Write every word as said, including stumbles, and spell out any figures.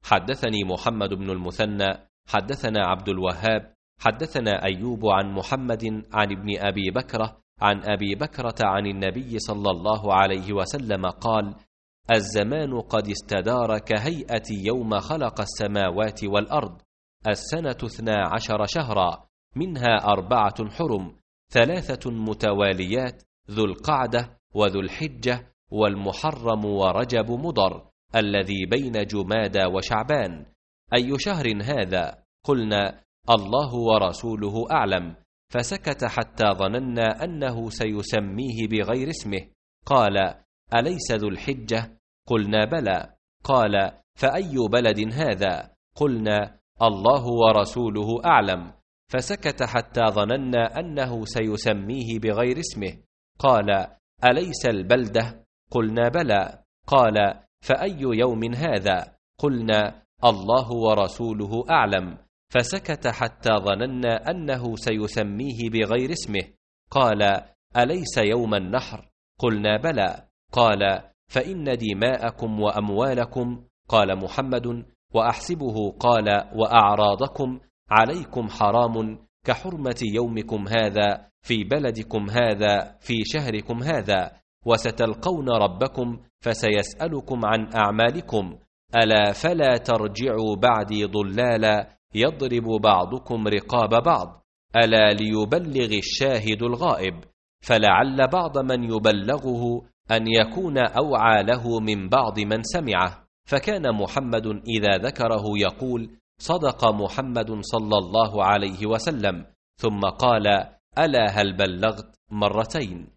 حدثني محمد بن المثنى حدثنا عبد الوهاب حدثنا أيوب عن محمد عن ابن أبي بكرة عن أبي بكرة عن النبي صلى الله عليه وسلم قال: الزمان قد استدار كهيئة يوم خلق السماوات والأرض، السنة اثنا عشر شهرا، منها أربعة حرم، ثلاثة متواليات، ذو القعدة وذو الحجة والمحرم ورجب مضر الذي بين جمادى وشعبان. أي شهر هذا؟ قلنا: الله ورسوله أعلم. فسكت حتى ظننا أنه سيسميه بغير اسمه. قال: أليس ذو الحجة؟ قلنا: بلى. قال: فأي بلد هذا؟ قلنا: الله ورسوله أعلم. فسكت حتى ظننا أنه سيسميه بغير اسمه. قال: أليس البلدة؟ قلنا: بلى. قال: فأي يوم هذا؟ قلنا: الله ورسوله أعلم. فسكت حتى ظننا أنه سيسميه بغير اسمه. قال: أليس يوم النحر؟ قلنا: بلى. قال: فإن دماءكم وأموالكم، قال محمد، وأحسبه قال: وأعراضكم عليكم حرام كحرمة يومكم هذا في بلدكم هذا في شهركم هذا، وستلقون ربكم فسيسألكم عن أعمالكم. ألا فلا ترجعوا بعدي ضلالا يضرب بعضكم رقاب بعض. ألا ليبلغ الشاهد الغائب، فلعل بعض من يبلغه أن يكون أوعى له من بعض من سمعه. فكان محمد إذا ذكره يقول: صدق محمد صلى الله عليه وسلم، ثم قال: ألا هل بلغت؟ مرتين.